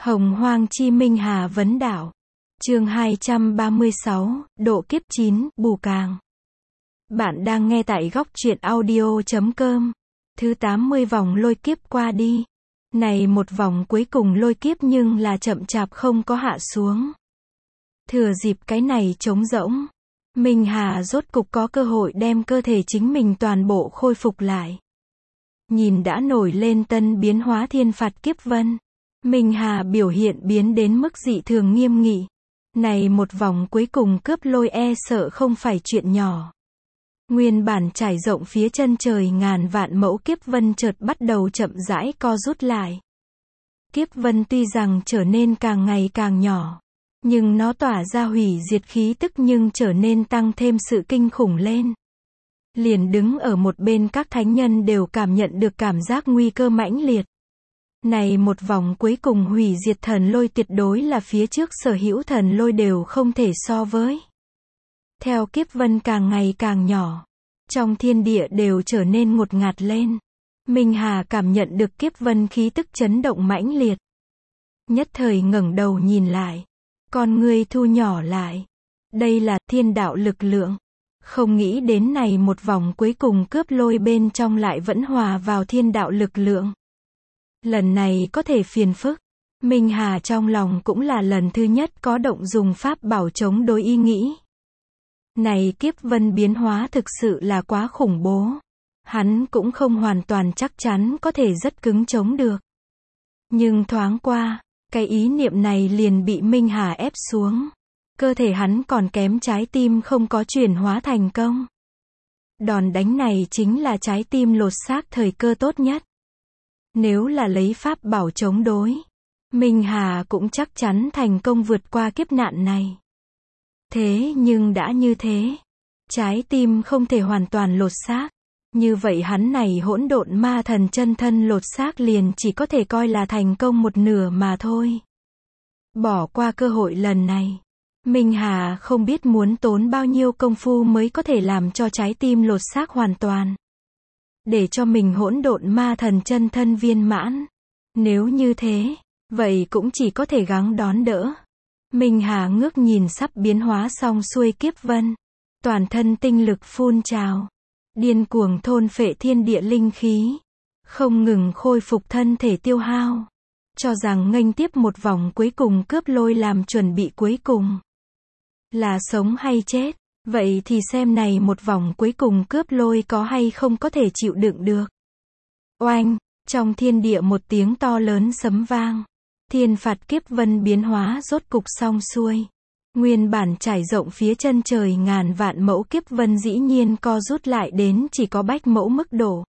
Hồng Hoang Chi Minh Hà vấn đảo. Chương 236, độ kiếp 9, bù càng. Bạn đang nghe tại góc truyện audio.com. Thứ 80 vòng lôi kiếp qua đi. Này một vòng cuối cùng lôi kiếp nhưng là chậm chạp không có hạ xuống. Thừa dịp cái này trống rỗng, Minh Hà rốt cục có cơ hội đem cơ thể chính mình toàn bộ khôi phục lại. Nhìn đã nổi lên tân biến hóa thiên phạt kiếp vân, Minh Hà biểu hiện biến đến mức dị thường nghiêm nghị. Này một vòng cuối cùng cướp lôi e sợ không phải chuyện nhỏ. Nguyên bản trải rộng phía chân trời ngàn vạn mẫu kiếp vân chợt bắt đầu chậm rãi co rút lại. Kiếp vân tuy rằng trở nên càng ngày càng nhỏ, nhưng nó tỏa ra hủy diệt khí tức nhưng trở nên tăng thêm sự kinh khủng lên. Liền đứng ở một bên các thánh nhân đều cảm nhận được cảm giác nguy cơ mãnh liệt. Này một vòng cuối cùng hủy diệt thần lôi tuyệt đối là phía trước sở hữu thần lôi đều không thể so với. Theo kiếp vân càng ngày càng nhỏ, trong thiên địa đều trở nên ngột ngạt lên. Minh Hà cảm nhận được kiếp vân khí tức chấn động mãnh liệt. Nhất thời ngẩng đầu nhìn lại, con ngươi thu nhỏ lại. Đây là thiên đạo lực lượng. Không nghĩ đến này một vòng cuối cùng cướp lôi bên trong lại vẫn hòa vào thiên đạo lực lượng. Lần này có thể phiền phức. Minh Hà trong lòng cũng là lần thứ nhất có động dùng pháp bảo chống đối ý nghĩ. Này kiếp vân biến hóa thực sự là quá khủng bố. Hắn cũng không hoàn toàn chắc chắn có thể rất cứng chống được. Nhưng thoáng qua, cái ý niệm này liền bị Minh Hà ép xuống. Cơ thể hắn còn kém trái tim không có chuyển hóa thành công. Đòn đánh này chính là trái tim lột xác thời cơ tốt nhất. Nếu là lấy pháp bảo chống đối, Minh Hà cũng chắc chắn thành công vượt qua kiếp nạn này. Thế nhưng đã như thế, trái tim không thể hoàn toàn lột xác. Như vậy hắn này hỗn độn ma thần chân thân lột xác liền chỉ có thể coi là thành công một nửa mà thôi. Bỏ qua cơ hội lần này, Minh Hà không biết muốn tốn bao nhiêu công phu mới có thể làm cho trái tim lột xác hoàn toàn. Để cho mình hỗn độn ma thần chân thân viên mãn. Nếu như thế, vậy cũng chỉ có thể gắng đón đỡ. Minh Hà ngước nhìn sắp biến hóa xong xuôi kiếp vân. Toàn thân tinh lực phun trào. Điên cuồng thôn phệ thiên địa linh khí. Không ngừng khôi phục thân thể tiêu hao. Cho rằng nghênh tiếp một vòng cuối cùng cướp lôi làm chuẩn bị cuối cùng. Là sống hay chết, vậy thì xem này một vòng cuối cùng cướp lôi có hay không có thể chịu đựng được. Oanh, trong thiên địa một tiếng to lớn sấm vang. Thiên phạt kiếp vân biến hóa rốt cục xong xuôi. Nguyên bản trải rộng phía chân trời ngàn vạn mẫu kiếp vân dĩ nhiên co rút lại đến chỉ có bách mẫu mức độ.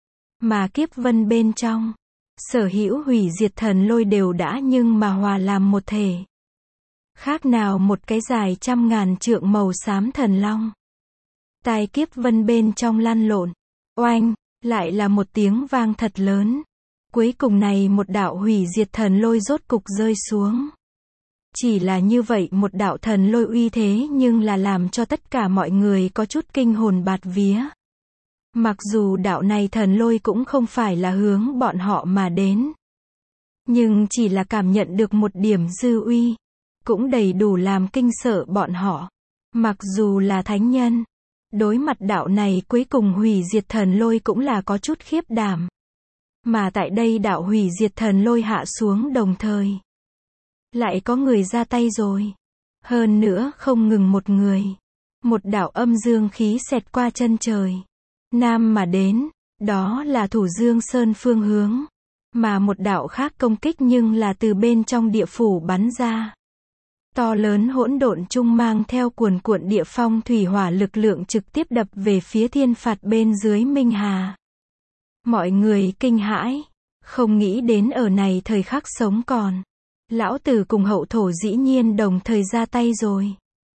Mà kiếp vân bên trong, sở hữu hủy diệt thần lôi đều đã nhưng mà hòa làm một thể. Khác nào một cái dài trăm ngàn trượng màu xám thần long. Tai kiếp vân bên trong lăn lộn. Oanh, lại là một tiếng vang thật lớn. Cuối cùng này một đạo hủy diệt thần lôi rốt cục rơi xuống. Chỉ là như vậy một đạo thần lôi uy thế nhưng là làm cho tất cả mọi người có chút kinh hồn bạt vía. Mặc dù đạo này thần lôi cũng không phải là hướng bọn họ mà đến. Nhưng chỉ là cảm nhận được một điểm dư uy. Cũng đầy đủ làm kinh sợ bọn họ. Mặc dù là thánh nhân, đối mặt đạo này cuối cùng hủy diệt thần lôi cũng là có chút khiếp đảm. Mà tại đây đạo hủy diệt thần lôi hạ xuống đồng thời. Lại có người ra tay rồi. Hơn nữa không ngừng một người. Một đạo âm dương khí xẹt qua chân trời. Nam mà đến, đó là Thủ Dương Sơn phương hướng. Mà một đạo khác công kích nhưng là từ bên trong địa phủ bắn ra. To lớn hỗn độn chung mang theo cuồn cuộn địa phong thủy hỏa lực lượng trực tiếp đập về phía thiên phạt bên dưới Minh Hà. Mọi người kinh hãi, không nghĩ đến ở này thời khắc sống còn. Lão tử cùng hậu thổ dĩ nhiên đồng thời ra tay rồi.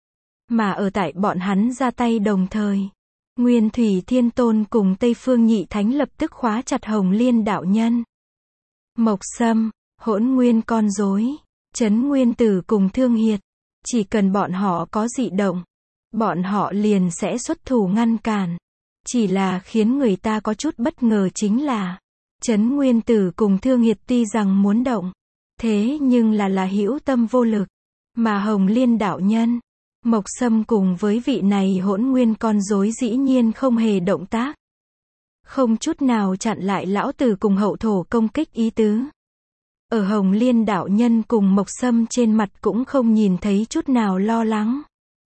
Mà ở tại bọn hắn ra tay đồng thời, Nguyên Thủy Thiên Tôn cùng Tây Phương Nhị Thánh lập tức khóa chặt Hồng Liên đạo nhân. Mộc Sâm, Hỗn Nguyên con rối, Trấn Nguyên Tử cùng Thương Hiệt, chỉ cần bọn họ có dị động, bọn họ liền sẽ xuất thủ ngăn cản. Chỉ là khiến người ta có chút bất ngờ chính là, Trấn Nguyên Tử cùng Thương Hiệt tuy rằng muốn động, Thế nhưng là hữu tâm vô lực. Mà Hồng Liên đạo nhân, Mộc Sâm cùng với vị này Hỗn Nguyên con rối dĩ nhiên không hề động tác. Không chút nào chặn lại lão tử cùng hậu thổ công kích ý tứ. Ở Hồng Liên đạo nhân cùng Mộc Sâm trên mặt cũng không nhìn thấy chút nào lo lắng.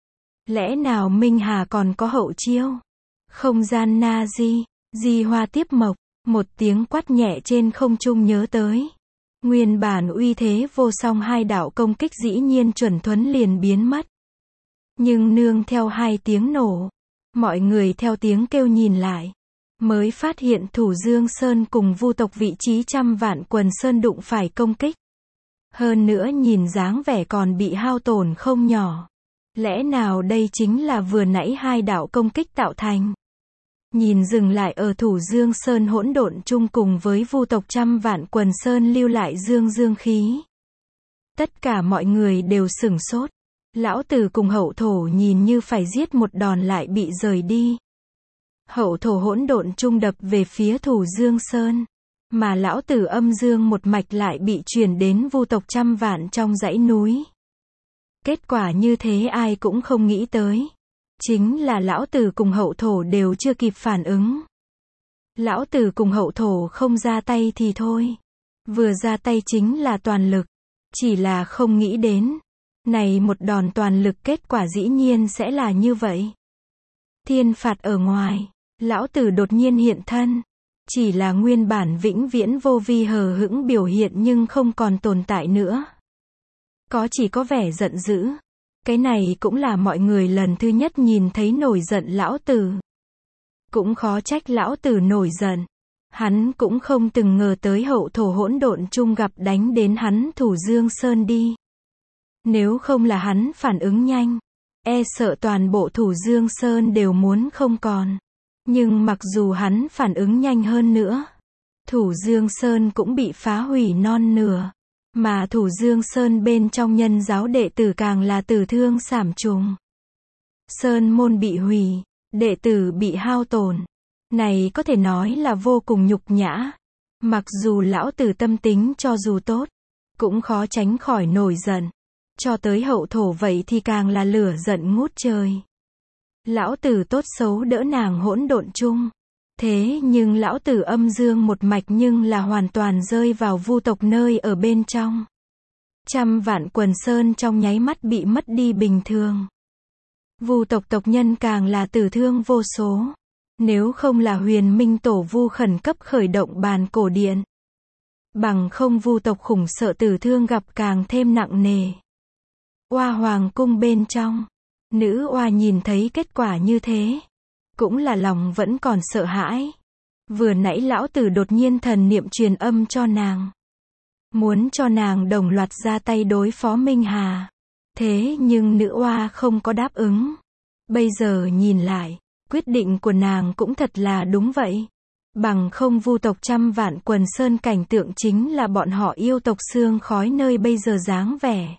Lẽ nào Minh Hà còn có hậu chiêu? Không gian na di hoa tiếp mộc, một tiếng quát nhẹ trên không trung nhớ tới. Nguyên bản uy thế vô song hai đạo công kích dĩ nhiên chuẩn thuấn liền biến mất. Nhưng nương theo hai tiếng nổ, mọi người theo tiếng kêu nhìn lại, mới phát hiện Thủ Dương Sơn cùng Vu tộc vị trí trăm vạn quần sơn đụng phải công kích. Hơn nữa nhìn dáng vẻ còn bị hao tổn không nhỏ. Lẽ nào đây chính là vừa nãy hai đạo công kích tạo thành? Nhìn dừng lại ở Thủ Dương Sơn hỗn độn chung cùng với Vu tộc trăm vạn quần sơn lưu lại dương khí. Tất cả mọi người đều sửng sốt. Lão tử cùng hậu thổ nhìn như phải giết một đòn lại bị rời đi. Hậu thổ hỗn độn chung đập về phía Thủ Dương Sơn. Mà lão tử âm dương một mạch lại bị chuyển đến Vu tộc trăm vạn trong dãy núi. Kết quả như thế ai cũng không nghĩ tới. Chính là lão tử cùng hậu thổ đều chưa kịp phản ứng. Lão tử cùng hậu thổ không ra tay thì thôi. Vừa ra tay chính là toàn lực. Chỉ là không nghĩ đến. Này một đòn toàn lực kết quả dĩ nhiên sẽ là như vậy. Thiên phạt ở ngoài. Lão tử đột nhiên hiện thân. Chỉ là nguyên bản vĩnh viễn vô vi hờ hững biểu hiện nhưng không còn tồn tại nữa. Chỉ có vẻ giận dữ. Cái này cũng là mọi người lần thứ nhất nhìn thấy nổi giận lão tử. Cũng khó trách lão tử nổi giận. Hắn cũng không từng ngờ tới hậu thổ hỗn độn chung gặp đánh đến hắn Thủ Dương Sơn đi. Nếu không là hắn phản ứng nhanh, e sợ toàn bộ Thủ Dương Sơn đều muốn không còn. Nhưng mặc dù hắn phản ứng nhanh hơn nữa, Thủ Dương Sơn cũng bị phá hủy non nửa. Mà Thủ Dương Sơn bên trong nhân giáo đệ tử càng là tử thương sảm trùng. Sơn môn bị hủy, đệ tử bị hao tổn. Này có thể nói là vô cùng nhục nhã. Mặc dù lão tử tâm tính cho dù tốt, cũng khó tránh khỏi nổi giận. Cho tới hậu thổ vậy thì càng là lửa giận ngút trời. Lão tử tốt xấu đỡ nàng hỗn độn chung. Thế nhưng lão tử âm dương một mạch nhưng là hoàn toàn rơi vào Vu tộc nơi ở bên trong. Trăm vạn quần sơn trong nháy mắt bị mất đi bình thường. Vu tộc tộc nhân càng là tử thương vô số. Nếu không là Huyền Minh Tổ Vu khẩn cấp khởi động bàn cổ điện. Bằng không Vu tộc khủng sợ tử thương gặp càng thêm nặng nề. Oa hoàng cung bên trong. Nữ oa nhìn thấy kết quả như thế. Cũng là lòng vẫn còn sợ hãi. Vừa nãy lão tử đột nhiên thần niệm truyền âm cho nàng. Muốn cho nàng đồng loạt ra tay đối phó Minh Hà. Thế nhưng nữ oa không có đáp ứng. Bây giờ nhìn lại, quyết định của nàng cũng thật là đúng vậy. Bằng không Vu tộc trăm vạn quần sơn cảnh tượng chính là bọn họ yêu tộc xương khói nơi bây giờ dáng vẻ.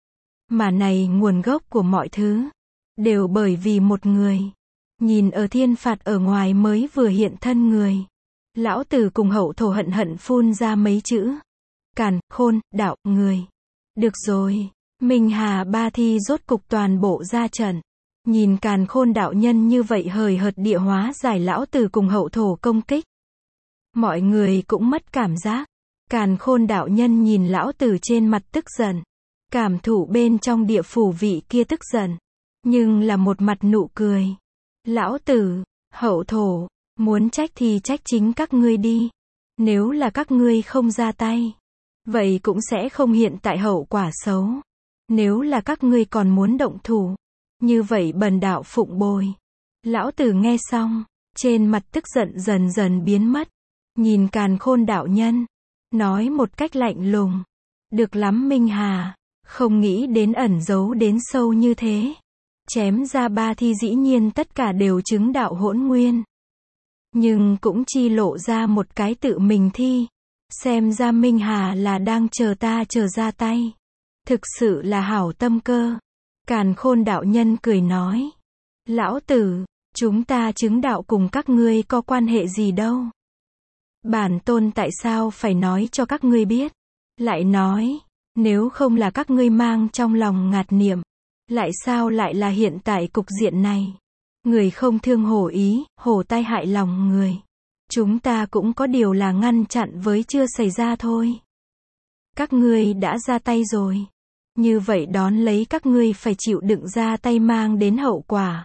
Mà này nguồn gốc của mọi thứ. Đều bởi vì một người. Nhìn ở thiên phạt ở ngoài mới vừa hiện thân người. Lão tử cùng hậu thổ hận phun ra mấy chữ. Càn, khôn, đạo, người. Được rồi. Minh Hà ba thi rốt cục toàn bộ ra trận. Nhìn Càn Khôn đạo nhân như vậy hời hợt địa hóa giải lão tử cùng hậu thổ công kích. Mọi người cũng mất cảm giác. Càn Khôn đạo nhân nhìn lão tử trên mặt tức giận. Cảm thụ bên trong địa phủ vị kia tức giận. Nhưng là một mặt nụ cười. Lão tử, hậu thổ, muốn trách thì trách chính các ngươi đi. Nếu là các ngươi không ra tay, vậy cũng sẽ không hiện tại hậu quả xấu. Nếu là các ngươi còn muốn động thủ, như vậy bần đạo phụng bồi. Lão tử nghe xong, trên mặt tức giận dần dần biến mất. Nhìn Càn Khôn đạo nhân, nói một cách lạnh lùng. Được lắm Minh Hà, không nghĩ đến ẩn giấu đến sâu như thế. Chém ra ba thi dĩ nhiên tất cả đều chứng đạo hỗn nguyên. Nhưng cũng chi lộ ra một cái tự mình thi. Xem ra Minh Hà là đang chờ ta ra tay. Thực sự là hảo tâm cơ. Càn Khôn đạo nhân cười nói. Lão tử, chúng ta chứng đạo cùng các ngươi có quan hệ gì đâu. Bản tôn tại sao phải nói cho các ngươi biết. Lại nói, nếu không là các ngươi mang trong lòng ngạt niệm, lại sao lại là hiện tại cục diện này? Người không thương hổ ý, hổ tai hại lòng người. Chúng ta cũng có điều là ngăn chặn với chưa xảy ra thôi. Các ngươi đã ra tay rồi. Như vậy đón lấy các ngươi phải chịu đựng ra tay mang đến hậu quả.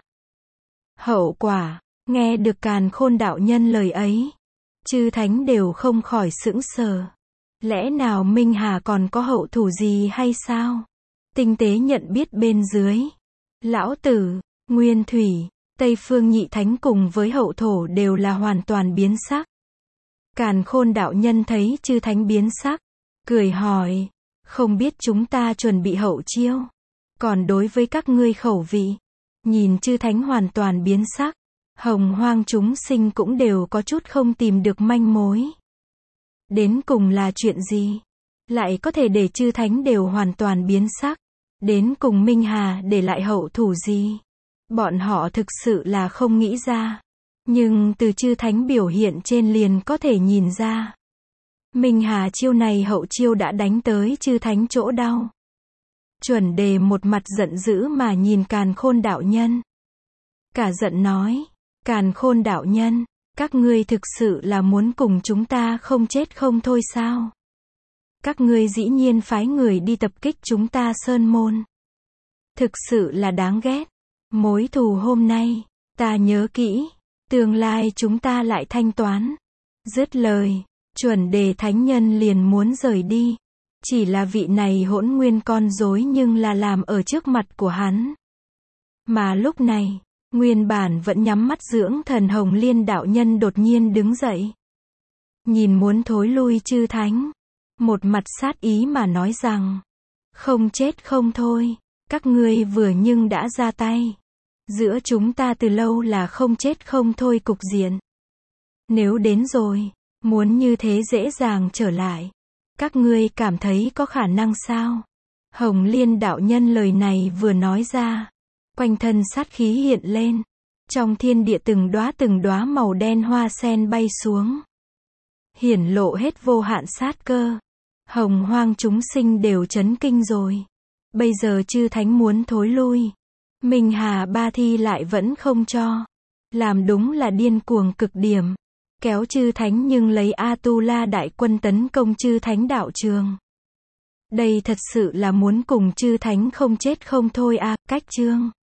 Hậu quả, nghe được Càn Khôn đạo nhân lời ấy, chư thánh đều không khỏi sững sờ. Lẽ nào Minh Hà còn có hậu thủ gì hay sao? Tinh tế nhận biết bên dưới. Lão Tử, Nguyên Thủy, Tây Phương Nhị Thánh cùng với hậu thổ đều là hoàn toàn biến sắc. Càn Khôn đạo nhân thấy chư thánh biến sắc, cười hỏi, không biết chúng ta chuẩn bị hậu chiêu. Còn đối với các ngươi khẩu vị, nhìn chư thánh hoàn toàn biến sắc, hồng hoang chúng sinh cũng đều có chút không tìm được manh mối. Đến cùng là chuyện gì? Lại có thể để chư thánh đều hoàn toàn biến sắc? Đến cùng Minh Hà để lại hậu thủ gì? Bọn họ thực sự là không nghĩ ra. Nhưng từ chư thánh biểu hiện trên liền có thể nhìn ra. Minh Hà chiêu này hậu chiêu đã đánh tới chư thánh chỗ đau. Chuẩn Đề một mặt giận dữ mà nhìn Càn Khôn đạo nhân. Cả giận nói, Càn Khôn đạo nhân, các ngươi thực sự là muốn cùng chúng ta không chết không thôi sao? Các ngươi dĩ nhiên phái người đi tập kích chúng ta Sơn Môn. Thực sự là đáng ghét. Mối thù hôm nay, ta nhớ kỹ, tương lai chúng ta lại thanh toán. Dứt lời, Chuẩn Đề thánh nhân liền muốn rời đi. Chỉ là vị này hỗn nguyên con rối nhưng là làm ở trước mặt của hắn. Mà lúc này, nguyên bản vẫn nhắm mắt dưỡng thần Hồng Liên đạo nhân đột nhiên đứng dậy. Nhìn muốn thối lui chư thánh. Một mặt sát ý mà nói rằng, không chết không thôi, các ngươi vừa nhưng đã ra tay. Giữa chúng ta từ lâu là không chết không thôi cục diện. Nếu đến rồi, muốn như thế dễ dàng trở lại. Các ngươi cảm thấy có khả năng sao? Hồng Liên đạo nhân lời này vừa nói ra. Quanh thân sát khí hiện lên. Trong thiên địa từng đóa màu đen hoa sen bay xuống. Hiển lộ hết vô hạn sát cơ. Hồng hoang chúng sinh đều chấn kinh rồi. Bây giờ chư thánh muốn thối lui. Minh Hà ba thi lại vẫn không cho. Làm đúng là điên cuồng cực điểm. Kéo chư thánh nhưng lấy A-tu-la đại quân tấn công chư thánh đạo trường. Đây thật sự là muốn cùng chư thánh không chết không thôi à, cách chương.